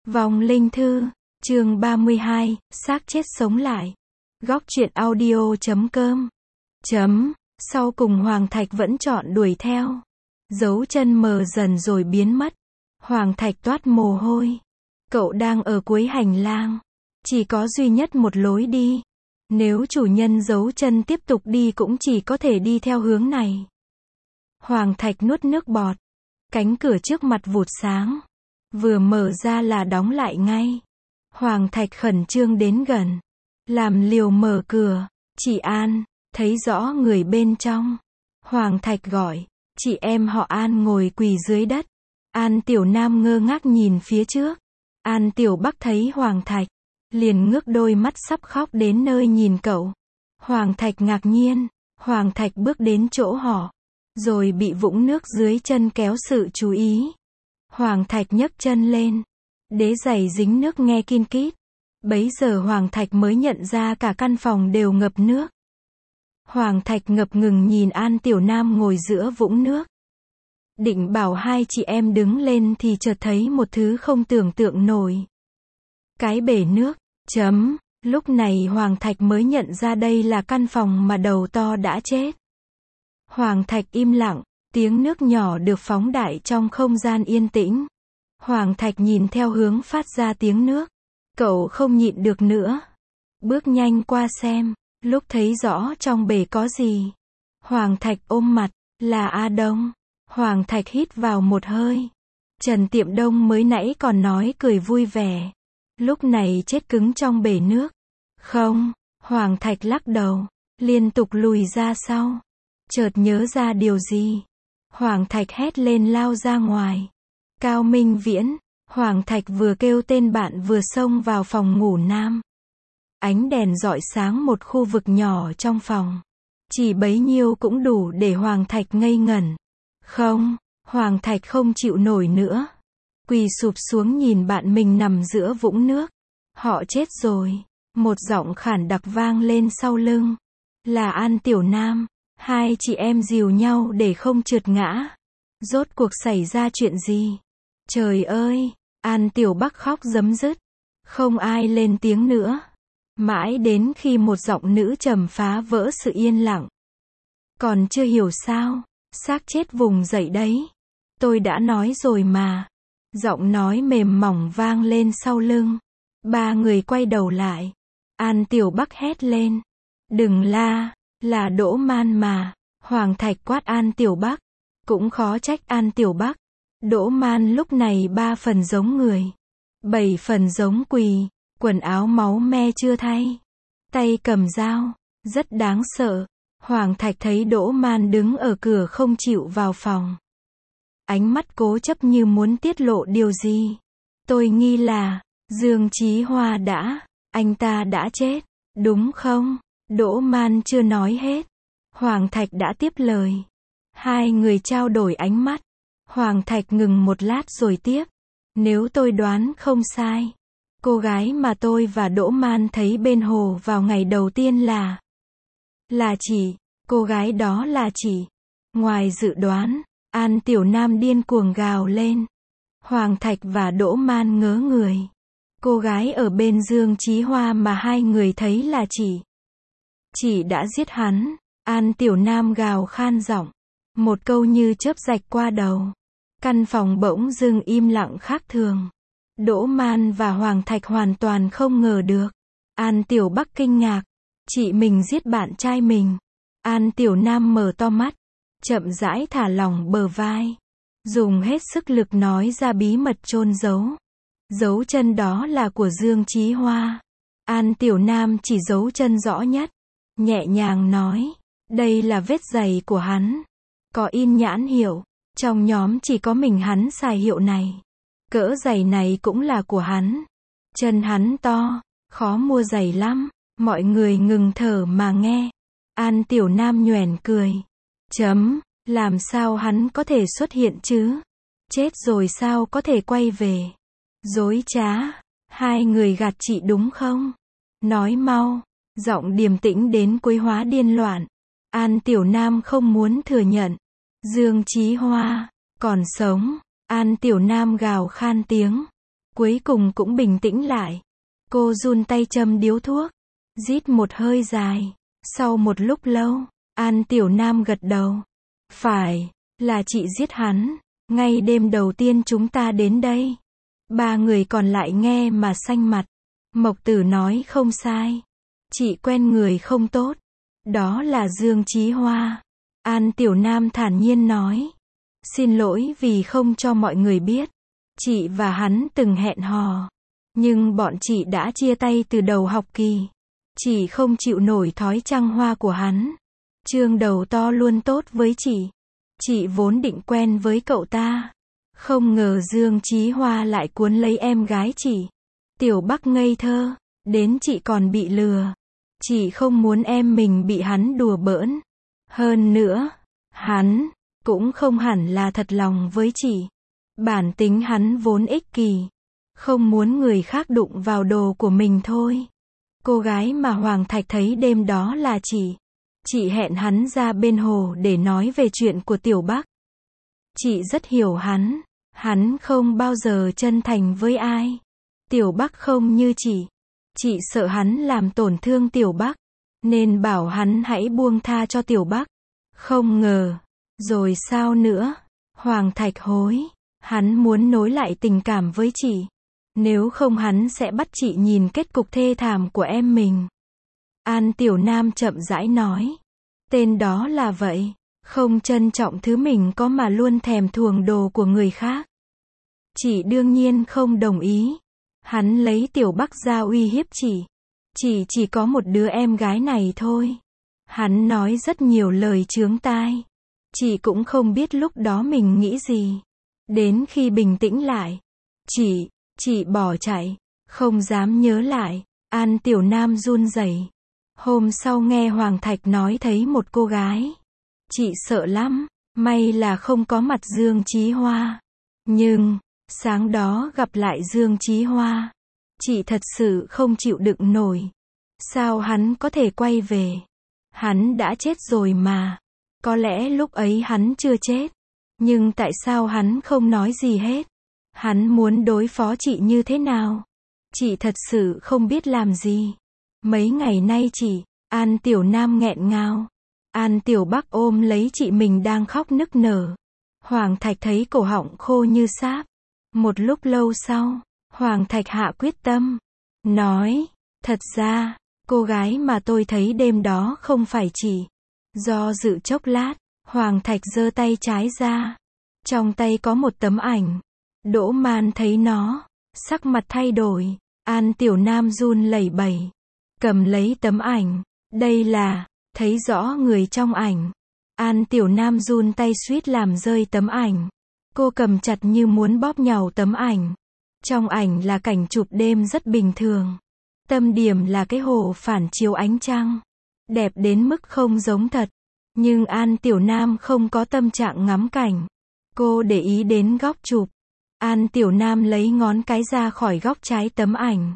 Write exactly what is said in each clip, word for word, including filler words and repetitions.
Vong linh thư, chương ba mươi hai, xác chết sống lại. Góc truyện audio chấm com. Chấm, sau cùng Hoàng Thạch vẫn chọn đuổi theo. Dấu chân mờ dần rồi biến mất. Hoàng Thạch toát mồ hôi. Cậu đang ở cuối hành lang. Chỉ có duy nhất một lối đi. Nếu chủ nhân giấu chân tiếp tục đi cũng chỉ có thể đi theo hướng này. Hoàng Thạch nuốt nước bọt. Cánh cửa trước mặt vụt sáng. Vừa mở ra là đóng lại ngay. Hoàng Thạch khẩn trương đến gần. Làm liều mở cửa. Chị An, thấy rõ người bên trong. Hoàng Thạch gọi. Chị em họ An ngồi quỳ dưới đất. An Tiểu Nam ngơ ngác nhìn phía trước. An Tiểu Bắc thấy Hoàng Thạch. Liền ngước đôi mắt sắp khóc đến nơi nhìn cậu. Hoàng Thạch ngạc nhiên. Hoàng Thạch bước đến chỗ họ. Rồi bị vũng nước dưới chân kéo sự chú ý. Hoàng Thạch nhấc chân lên. Đế giày dính nước nghe kin kít. Bấy giờ Hoàng Thạch mới nhận ra cả căn phòng đều ngập nước. Hoàng Thạch ngập ngừng nhìn An Tiểu Nam ngồi giữa vũng nước. Định bảo hai chị em đứng lên thì chợt thấy một thứ không tưởng tượng nổi. Cái bể nước, chấm, lúc này Hoàng Thạch mới nhận ra đây là căn phòng mà đầu to đã chết. Hoàng Thạch im lặng, tiếng nước nhỏ được phóng đại trong không gian yên tĩnh. Hoàng Thạch nhìn theo hướng phát ra tiếng nước. Cậu không nhịn được nữa. Bước nhanh qua xem, lúc thấy rõ trong bể có gì. Hoàng Thạch ôm mặt, là A Đông. Hoàng Thạch hít vào một hơi. Trần Tiệm Đông mới nãy còn nói cười vui vẻ. Lúc này chết cứng trong bể nước. Không, Hoàng Thạch lắc đầu, liên tục lùi ra sau. Chợt nhớ ra điều gì. Hoàng Thạch hét lên lao ra ngoài. Cao Minh Viễn. Hoàng Thạch vừa kêu tên bạn vừa xông vào phòng ngủ nam. Ánh đèn rọi sáng một khu vực nhỏ trong phòng. Chỉ bấy nhiêu cũng đủ để Hoàng Thạch ngây ngẩn. Không, Hoàng Thạch không chịu nổi nữa. Quỳ sụp xuống nhìn bạn mình nằm giữa vũng nước. Họ chết rồi. Một giọng khản đặc vang lên sau lưng. Là An Tiểu Nam. Hai chị em dìu nhau để không trượt ngã. Rốt cuộc xảy ra chuyện gì? Trời ơi! An Tiểu Bắc khóc rấm rứt. Không ai lên tiếng nữa. Mãi đến khi một giọng nữ trầm phá vỡ sự yên lặng. Còn chưa hiểu sao? Xác chết vùng dậy đấy. Tôi đã nói rồi mà. Giọng nói mềm mỏng vang lên sau lưng. Ba người quay đầu lại. An Tiểu Bắc hét lên. Đừng la, là Đỗ Man mà. Hoàng Thạch quát An Tiểu Bắc. Cũng khó trách An Tiểu Bắc. Đỗ Man lúc này ba phần giống người. Bảy phần giống quỳ. Quần áo máu me chưa thay. Tay cầm dao. Rất đáng sợ. Hoàng Thạch thấy Đỗ Man đứng ở cửa không chịu vào phòng. Ánh mắt cố chấp như muốn tiết lộ điều gì. Tôi nghi là Dương Chí Hoa đã. Anh ta đã chết. Đúng không? Đỗ Man chưa nói hết. Hoàng Thạch đã tiếp lời. Hai người trao đổi ánh mắt. Hoàng Thạch ngừng một lát rồi tiếp. Nếu tôi đoán không sai. Cô gái mà tôi và Đỗ Man thấy bên hồ vào ngày đầu tiên là. Là chị. Cô gái đó là chị. Ngoài dự đoán. An Tiểu Nam điên cuồng gào lên. Hoàng Thạch và Đỗ Man ngớ người. Cô gái ở bên Dương Chí Hoa mà hai người thấy là chị. Chị đã giết hắn. An Tiểu Nam gào khan giọng. Một câu như chớp rạch qua đầu. Căn phòng bỗng dưng im lặng khác thường. Đỗ Man và Hoàng Thạch hoàn toàn không ngờ được. An Tiểu Bắc kinh ngạc. Chị mình giết bạn trai mình. An Tiểu Nam mở to mắt. Chậm rãi thả lỏng bờ vai. Dùng hết sức lực nói ra bí mật chôn giấu. Dấu chân đó là của Dương Chí Hoa. An Tiểu Nam chỉ dấu chân rõ nhất. Nhẹ nhàng nói. Đây là vết giày của hắn. Có in nhãn hiệu. Trong nhóm chỉ có mình hắn xài hiệu này. Cỡ giày này cũng là của hắn. Chân hắn to. Khó mua giày lắm. Mọi người ngừng thở mà nghe. An Tiểu Nam nhoẻn cười. Chấm. Làm sao hắn có thể xuất hiện chứ? Chết rồi sao có thể quay về? Dối trá. Hai người gạt chị đúng không? Nói mau. Giọng điềm tĩnh đến quấy hóa điên loạn. An Tiểu Nam không muốn thừa nhận. Dương Chí Hoa. Còn sống. An Tiểu Nam gào khan tiếng. Cuối cùng cũng bình tĩnh lại. Cô run tay châm điếu thuốc. Rít một hơi dài. Sau một lúc lâu, An Tiểu Nam gật đầu. Phải, là chị giết hắn. Ngay đêm đầu tiên chúng ta đến đây. Ba người còn lại nghe mà xanh mặt. Mộc Tử nói không sai. Chị quen người không tốt. Đó là Dương Chí Hoa. An Tiểu Nam thản nhiên nói. Xin lỗi vì không cho mọi người biết. Chị và hắn từng hẹn hò. Nhưng bọn chị đã chia tay từ đầu học kỳ. Chị không chịu nổi thói trăng hoa của hắn. Trương đầu to luôn tốt với chị. Chị vốn định quen với cậu ta. Không ngờ Dương Chí Hoa lại cuốn lấy em gái chị. Tiểu Bắc ngây thơ. Đến chị còn bị lừa. Chị không muốn em mình bị hắn đùa bỡn. Hơn nữa, hắn cũng không hẳn là thật lòng với chị. Bản tính hắn vốn ích kỷ. Không muốn người khác đụng vào đồ của mình thôi. Cô gái mà Hoàng Thạch thấy đêm đó là chị. Chị hẹn hắn ra bên hồ để nói về chuyện của Tiểu Bắc. Chị rất hiểu hắn. Hắn không bao giờ chân thành với ai. Tiểu Bắc không như chị. Chị sợ hắn làm tổn thương Tiểu Bắc. Nên bảo hắn hãy buông tha cho Tiểu Bắc. Không ngờ. Rồi sao nữa? Hoàng Thạch hối. Hắn muốn nối lại tình cảm với chị. Nếu không hắn sẽ bắt chị nhìn kết cục thê thảm của em mình. An Tiểu Nam chậm rãi nói. Tên đó là vậy. Không trân trọng thứ mình có mà luôn thèm thuồng đồ của người khác. Chị đương nhiên không đồng ý. Hắn lấy Tiểu Bắc ra uy hiếp chị. Chị chỉ có một đứa em gái này thôi. Hắn nói rất nhiều lời chướng tai. Chị cũng không biết lúc đó mình nghĩ gì. Đến khi bình tĩnh lại. Chị, chị bỏ chạy. Không dám nhớ lại. An Tiểu Nam run rẩy. Hôm sau nghe Hoàng Thạch nói thấy một cô gái. Chị sợ lắm. May là không có mặt Dương Chí Hoa. Nhưng, sáng đó gặp lại Dương Chí Hoa. Chị thật sự không chịu đựng nổi. Sao hắn có thể quay về? Hắn đã chết rồi mà. Có lẽ lúc ấy hắn chưa chết. Nhưng tại sao hắn không nói gì hết? Hắn muốn đối phó chị như thế nào? Chị thật sự không biết làm gì. Mấy ngày nay chị, An Tiểu Nam nghẹn ngào. An Tiểu Bắc ôm lấy chị mình đang khóc nức nở. Hoàng Thạch thấy cổ họng khô như sáp. Một lúc lâu sau, Hoàng Thạch hạ quyết tâm. Nói, thật ra, cô gái mà tôi thấy đêm đó không phải chị. Do dự chốc lát, Hoàng Thạch giơ tay trái ra. Trong tay có một tấm ảnh. Đỗ Man thấy nó, sắc mặt thay đổi. An Tiểu Nam run lẩy bẩy. Cầm lấy tấm ảnh. Đây là, thấy rõ người trong ảnh. An Tiểu Nam run tay suýt làm rơi tấm ảnh. Cô cầm chặt như muốn bóp nhàu tấm ảnh. Trong ảnh là cảnh chụp đêm rất bình thường. Tâm điểm là cái hồ phản chiếu ánh trăng. Đẹp đến mức không giống thật. Nhưng An Tiểu Nam không có tâm trạng ngắm cảnh. Cô để ý đến góc chụp. An Tiểu Nam lấy ngón cái ra khỏi góc trái tấm ảnh.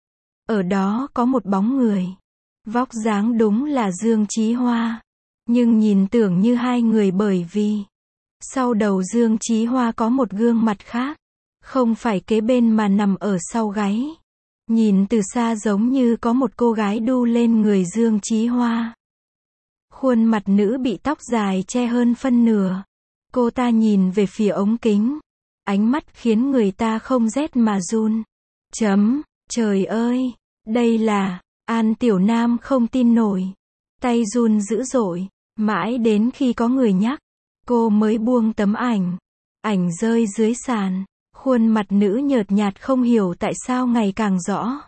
Ở đó có một bóng người. Vóc dáng đúng là Dương Chí Hoa. Nhưng nhìn tưởng như hai người bởi vì sau đầu Dương Chí Hoa có một gương mặt khác. Không phải kế bên mà nằm ở sau gáy. Nhìn từ xa giống như có một cô gái đu lên người Dương Chí Hoa. Khuôn mặt nữ bị tóc dài che hơn phân nửa. Cô ta nhìn về phía ống kính. Ánh mắt khiến người ta không rét mà run. Chấm, trời ơi, đây là, An Tiểu Nam không tin nổi. Tay run dữ dội, mãi đến khi có người nhắc. Cô mới buông tấm ảnh. Ảnh rơi dưới sàn. Khuôn mặt nữ nhợt nhạt không hiểu tại sao ngày càng rõ.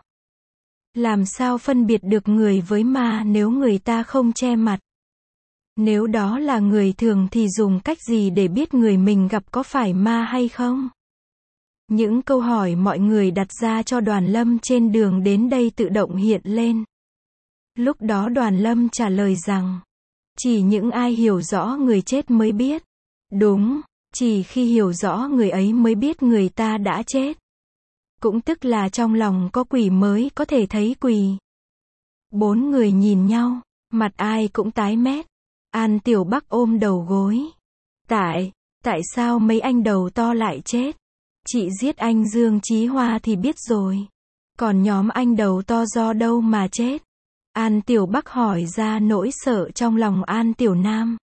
Làm sao phân biệt được người với ma nếu người ta không che mặt? Nếu đó là người thường thì dùng cách gì để biết người mình gặp có phải ma hay không? Những câu hỏi mọi người đặt ra cho Đoàn Lâm trên đường đến đây tự động hiện lên. Lúc đó Đoàn Lâm trả lời rằng, chỉ những ai hiểu rõ người chết mới biết. Đúng, chỉ khi hiểu rõ người ấy mới biết người ta đã chết. Cũng tức là trong lòng có quỷ mới có thể thấy quỷ. Bốn người nhìn nhau, mặt ai cũng tái mét. An Tiểu Bắc ôm đầu gối. Tại, tại sao mấy anh đầu to lại chết? Chị giết anh Dương Chí Hoa thì biết rồi. Còn nhóm anh đầu to do đâu mà chết? An Tiểu Bắc hỏi ra nỗi sợ trong lòng An Tiểu Nam.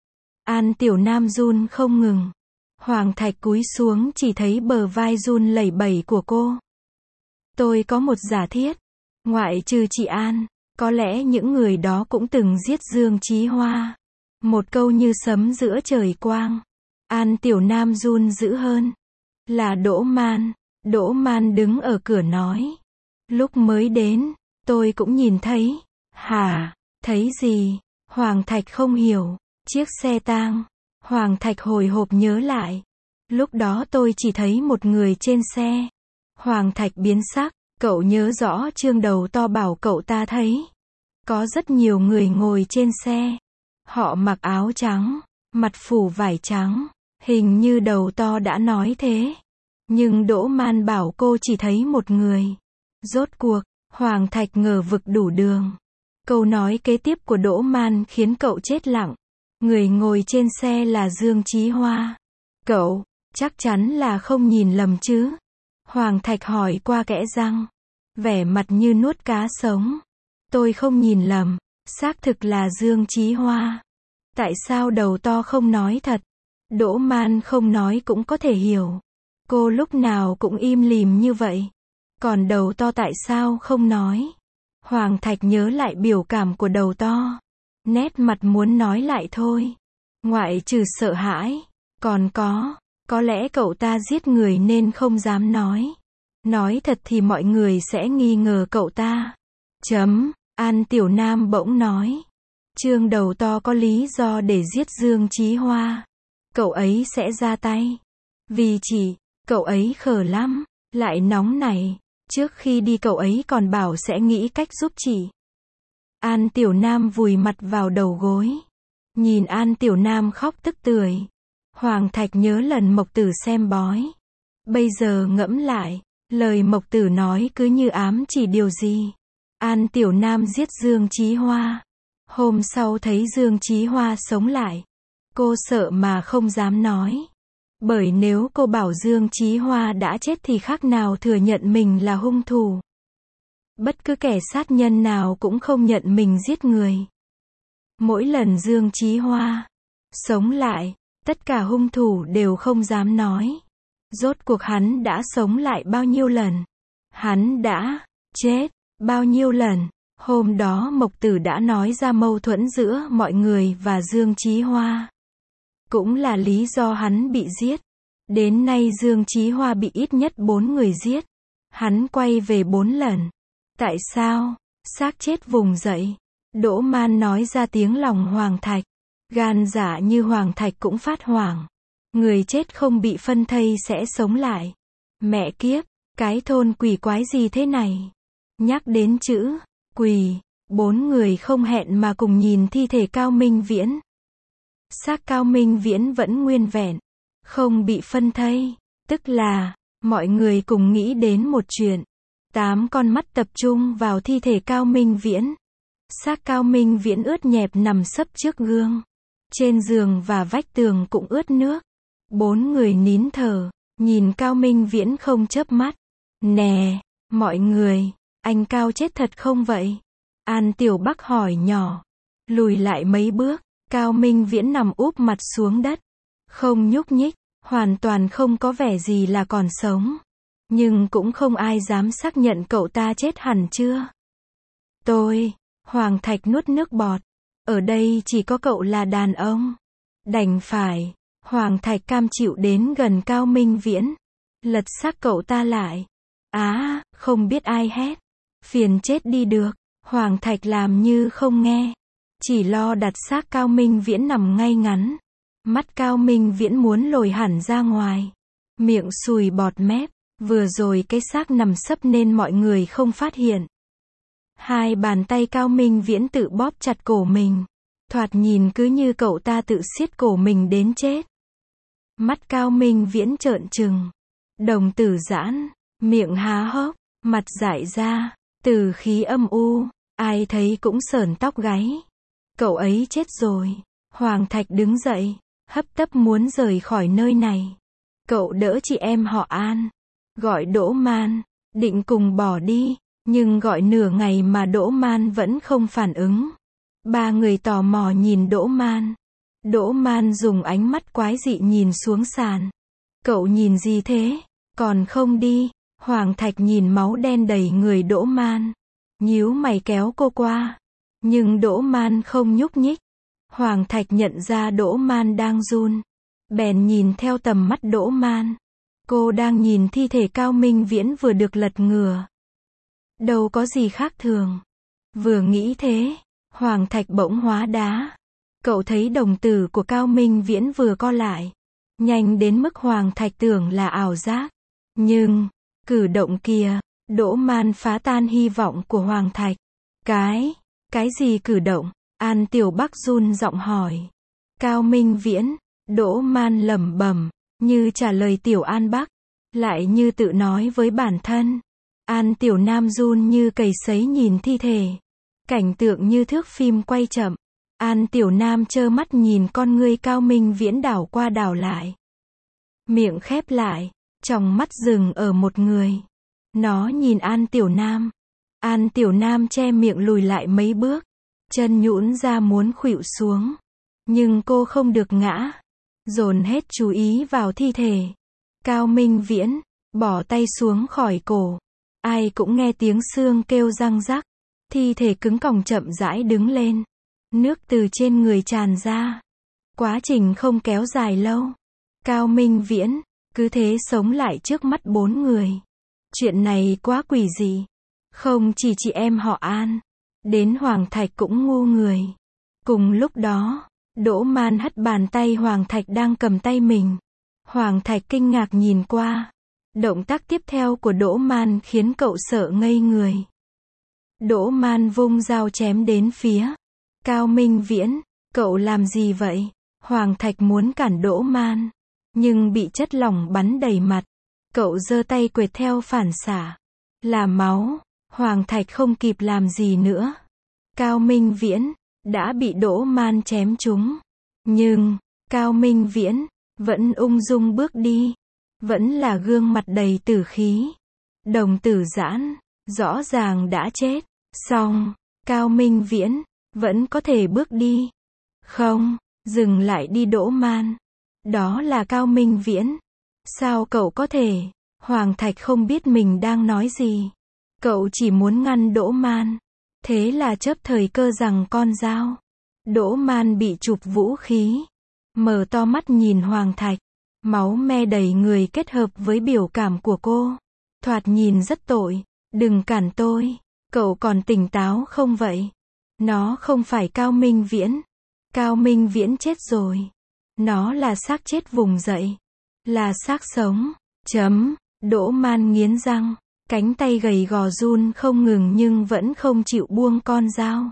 An Tiểu Nam run không ngừng. Hoàng Thạch cúi xuống chỉ thấy bờ vai run lẩy bẩy của cô. Tôi có một giả thiết. Ngoại trừ chị An, có lẽ những người đó cũng từng giết Dương Chí Hoa. Một câu như sấm giữa trời quang. An Tiểu Nam run dữ hơn. Là Đỗ Man. Đỗ Man đứng ở cửa nói. Lúc mới đến, tôi cũng nhìn thấy. Hả? Thấy gì? Hoàng Thạch không hiểu. Chiếc xe tang. Hoàng Thạch hồi hộp nhớ lại. Lúc đó tôi chỉ thấy một người trên xe. Hoàng Thạch biến sắc. Cậu nhớ rõ Trương đầu to bảo cậu ta thấy. Có rất nhiều người ngồi trên xe. Họ mặc áo trắng, mặt phủ vải trắng. Hình như đầu to đã nói thế. Nhưng Đỗ Man bảo cô chỉ thấy một người. Rốt cuộc, Hoàng Thạch ngờ vực đủ đường. Câu nói kế tiếp của Đỗ Man khiến cậu chết lặng. Người ngồi trên xe là Dương Chí Hoa. Cậu, chắc chắn là không nhìn lầm chứ? Hoàng Thạch hỏi qua kẽ răng. Vẻ mặt như nuốt cá sống. Tôi không nhìn lầm. Xác thực là Dương Chí Hoa. Tại sao đầu to không nói thật? Đỗ Man không nói cũng có thể hiểu. Cô lúc nào cũng im lìm như vậy. Còn đầu to tại sao không nói? Hoàng Thạch nhớ lại biểu cảm của đầu to. Nét mặt muốn nói lại thôi. Ngoại trừ sợ hãi. Còn có. Có lẽ cậu ta giết người nên không dám nói. Nói thật thì mọi người sẽ nghi ngờ cậu ta. Chấm. An Tiểu Nam bỗng nói. Trương đầu to có lý do để giết Dương Chí Hoa. Cậu ấy sẽ ra tay. Vì chỉ, cậu ấy khờ lắm. Lại nóng này. Trước khi đi cậu ấy còn bảo sẽ nghĩ cách giúp chị. An Tiểu Nam vùi mặt vào đầu gối. Nhìn An Tiểu Nam khóc tức tưởi. Hoàng Thạch nhớ lần Mộc Tử xem bói. Bây giờ ngẫm lại, lời Mộc Tử nói cứ như ám chỉ điều gì. An Tiểu Nam giết Dương Chí Hoa. Hôm sau thấy Dương Chí Hoa sống lại. Cô sợ mà không dám nói. Bởi nếu cô bảo Dương Chí Hoa đã chết thì khác nào thừa nhận mình là hung thủ. Bất cứ kẻ sát nhân nào cũng không nhận mình giết người. Mỗi lần Dương Chí Hoa sống lại, tất cả hung thủ đều không dám nói. Rốt cuộc hắn đã sống lại bao nhiêu lần? Hắn đã chết bao nhiêu lần? Hôm đó Mộc Tử đã nói ra mâu thuẫn giữa mọi người và Dương Chí Hoa. Cũng là lý do hắn bị giết. Đến nay Dương Chí Hoa bị ít nhất bốn người giết. Hắn quay về bốn lần. Tại sao? Xác chết vùng dậy. Đỗ Man nói ra tiếng lòng Hoàng Thạch. Gan dạ như Hoàng Thạch cũng phát hoảng. Người chết không bị phân thây sẽ sống lại. Mẹ kiếp, cái thôn quỷ quái gì thế này? Nhắc đến chữ quỷ, bốn người không hẹn mà cùng nhìn thi thể Cao Minh Viễn. Xác Cao Minh Viễn vẫn nguyên vẹn, không bị phân thây. Tức là, mọi người cùng nghĩ đến một chuyện. Tám con mắt tập trung vào thi thể Cao Minh Viễn. Xác Cao Minh Viễn ướt nhẹp nằm sấp trước gương. Trên giường và vách tường cũng ướt nước. Bốn người nín thở, nhìn Cao Minh Viễn không chớp mắt. Nè, mọi người, anh Cao chết thật không vậy? An Tiểu Bắc hỏi nhỏ. Lùi lại mấy bước, Cao Minh Viễn nằm úp mặt xuống đất. Không nhúc nhích, hoàn toàn không có vẻ gì là còn sống. Nhưng cũng không ai dám xác nhận cậu ta chết hẳn chưa. Tôi, Hoàng Thạch nuốt nước bọt. Ở đây chỉ có cậu là đàn ông. Đành phải, Hoàng Thạch cam chịu đến gần Cao Minh Viễn. Lật xác cậu ta lại. Á, à, không biết ai hét. Phiền chết đi được. Hoàng Thạch làm như không nghe. Chỉ lo đặt xác Cao Minh Viễn nằm ngay ngắn. Mắt Cao Minh Viễn muốn lồi hẳn ra ngoài. Miệng sùi bọt mép. Vừa rồi cái xác nằm sấp nên mọi người không phát hiện. Hai bàn tay Cao Minh Viễn tự bóp chặt cổ mình. Thoạt nhìn cứ như cậu ta tự siết cổ mình đến chết. Mắt Cao Minh Viễn trợn trừng. Đồng tử giãn. Miệng há hốc. Mặt dại ra. Từ khí âm u. Ai thấy cũng sởn tóc gáy. Cậu ấy chết rồi. Hoàng Thạch đứng dậy. Hấp tấp muốn rời khỏi nơi này. Cậu đỡ chị em họ An, gọi Đỗ Man, định cùng bỏ đi, nhưng gọi nửa ngày mà Đỗ Man vẫn không phản ứng. Ba người tò mò nhìn Đỗ Man. Đỗ Man dùng ánh mắt quái dị nhìn xuống sàn. Cậu nhìn gì thế? Còn không đi? Hoàng Thạch nhìn máu đen đầy người Đỗ Man, nhíu mày kéo cô qua. Nhưng Đỗ Man không nhúc nhích. Hoàng Thạch nhận ra Đỗ Man đang run, bèn nhìn theo tầm mắt Đỗ Man. Cô đang nhìn thi thể Cao Minh Viễn vừa được lật ngửa. Đâu có gì khác thường. Vừa nghĩ thế, Hoàng Thạch bỗng hóa đá. Cậu thấy đồng tử của Cao Minh Viễn vừa co lại, nhanh đến mức Hoàng Thạch tưởng là ảo giác. Nhưng, cử động kia, Đỗ Man phá tan hy vọng của Hoàng Thạch. Cái, cái gì cử động? An Tiểu Bắc run giọng hỏi. Cao Minh Viễn, Đỗ Man lẩm bẩm, như trả lời Tiểu An Bắc, lại như tự nói với bản thân. An Tiểu Nam run như cầy sấy nhìn thi thể. Cảnh tượng như thước phim quay chậm. An Tiểu Nam trơ mắt nhìn con ngươi Cao Minh Viễn đảo qua đảo lại. Miệng khép lại, tròng mắt dừng ở một người. Nó nhìn An Tiểu Nam. An Tiểu Nam che miệng lùi lại mấy bước, chân nhũn ra muốn khuỵu xuống. Nhưng cô không được ngã. Dồn hết chú ý vào thi thể. Cao Minh Viễn, bỏ tay xuống khỏi cổ. Ai cũng nghe tiếng xương kêu răng rắc. Thi thể cứng còng chậm rãi đứng lên. Nước từ trên người tràn ra. Quá trình không kéo dài lâu. Cao Minh Viễn, cứ thế sống lại trước mắt bốn người. Chuyện này quá quỷ dị. Không chỉ chị em họ An, đến Hoàng Thạch cũng ngu người. Cùng lúc đó, Đỗ Man hất bàn tay Hoàng Thạch đang cầm tay mình. Hoàng Thạch kinh ngạc nhìn qua. Động tác tiếp theo của Đỗ Man khiến cậu sợ ngây người. Đỗ Man vung dao chém đến phía Cao Minh Viễn. Cậu làm gì vậy? Hoàng Thạch muốn cản Đỗ Man, nhưng bị chất lỏng bắn đầy mặt. Cậu giơ tay quệt theo phản xạ. Là máu. Hoàng Thạch không kịp làm gì nữa. Cao Minh Viễn đã bị Đỗ Man chém trúng. Nhưng, Cao Minh Viễn vẫn ung dung bước đi. Vẫn là gương mặt đầy tử khí. Đồng tử giãn, rõ ràng đã chết. Xong, Cao Minh Viễn vẫn có thể bước đi. Không, dừng lại đi Đỗ Man. Đó là Cao Minh Viễn. Sao cậu có thể? Hoàng Thạch không biết mình đang nói gì. Cậu chỉ muốn ngăn Đỗ Man. Thế là chớp thời cơ rằng con dao. Đỗ Man bị chụp vũ khí. Mở to mắt nhìn Hoàng Thạch. Máu me đầy người kết hợp với biểu cảm của cô. Thoạt nhìn rất tội. Đừng cản tôi. Cậu còn tỉnh táo không vậy? Nó không phải Cao Minh Viễn. Cao Minh Viễn chết rồi. Nó là xác chết vùng dậy. Là xác sống. Chấm. Đỗ Man nghiến răng. Cánh tay gầy gò run không ngừng nhưng vẫn không chịu buông con dao.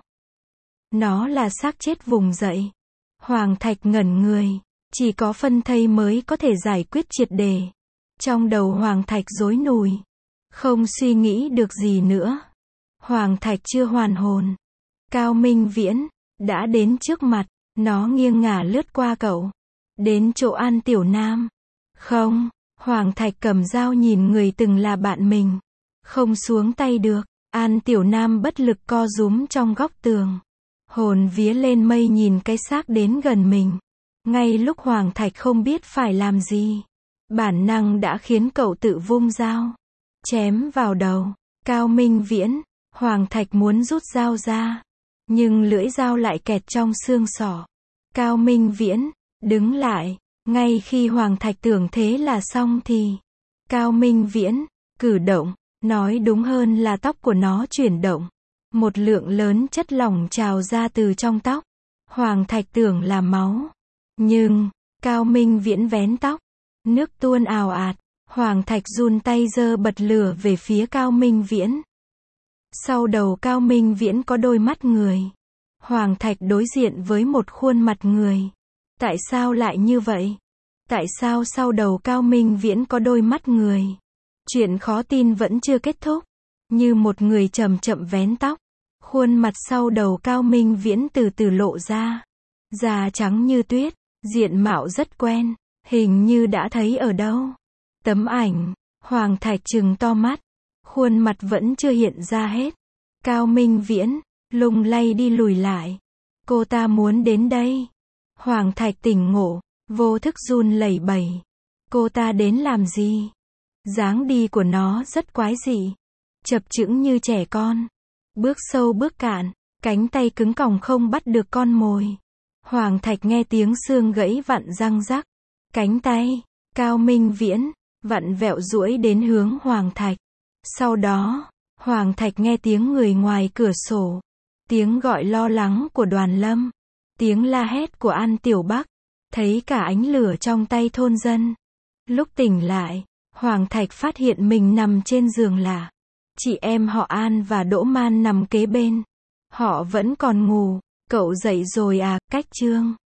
Nó là xác chết vùng dậy. Hoàng Thạch ngẩn người. Chỉ có phân thây mới có thể giải quyết triệt đề. Trong đầu Hoàng Thạch rối nùi. Không suy nghĩ được gì nữa. Hoàng Thạch chưa hoàn hồn. Cao Minh Viễn đã đến trước mặt. Nó nghiêng ngả lướt qua cậu. Đến chỗ An Tiểu Nam. Không. Hoàng Thạch cầm dao nhìn người từng là bạn mình. Không xuống tay được. An Tiểu Nam bất lực co rúm trong góc tường. Hồn vía lên mây nhìn cái xác đến gần mình. Ngay lúc Hoàng Thạch không biết phải làm gì, bản năng đã khiến cậu tự vung dao. Chém vào đầu. Cao Minh Viễn. Hoàng Thạch muốn rút dao ra. Nhưng lưỡi dao lại kẹt trong xương sọ. Cao Minh Viễn đứng lại. Ngay khi Hoàng Thạch tưởng thế là xong thì Cao Minh Viễn cử động. Nói đúng hơn là tóc của nó chuyển động. Một lượng lớn chất lỏng trào ra từ trong tóc. Hoàng Thạch tưởng là máu. Nhưng, Cao Minh Viễn vén tóc. Nước tuôn ào ạt. Hoàng Thạch run tay giơ bật lửa về phía Cao Minh Viễn. Sau đầu Cao Minh Viễn có đôi mắt người. Hoàng Thạch đối diện với một khuôn mặt người. Tại sao lại như vậy? Tại sao sau đầu Cao Minh Viễn có đôi mắt người? Chuyện khó tin vẫn chưa kết thúc. Như một người chậm chậm vén tóc. Khuôn mặt sau đầu Cao Minh Viễn từ từ lộ ra. Da trắng như tuyết. Diện mạo rất quen. Hình như đã thấy ở đâu. Tấm ảnh, Hoàng Thạch trừng to mắt. Khuôn mặt vẫn chưa hiện ra hết. Cao Minh Viễn, lung lay đi lùi lại. Cô ta muốn đến đây. Hoàng Thạch tỉnh ngộ, vô thức run lẩy bẩy. Cô ta đến làm gì? Dáng đi của nó rất quái dị. Chập chững như trẻ con. Bước sâu bước cạn, cánh tay cứng còng không bắt được con mồi. Hoàng Thạch nghe tiếng xương gãy vặn răng rắc. Cánh tay, Cao Minh Viễn, vặn vẹo duỗi đến hướng Hoàng Thạch. Sau đó, Hoàng Thạch nghe tiếng người ngoài cửa sổ. Tiếng gọi lo lắng của Đoàn Lâm. Tiếng la hét của An Tiểu Bắc. Thấy cả ánh lửa trong tay thôn dân. Lúc tỉnh lại, Hoàng Thạch phát hiện mình nằm trên giường lạ. Chị em họ An và Đỗ Man nằm kế bên. Họ vẫn còn ngủ. Cậu dậy rồi à, Cách Trương.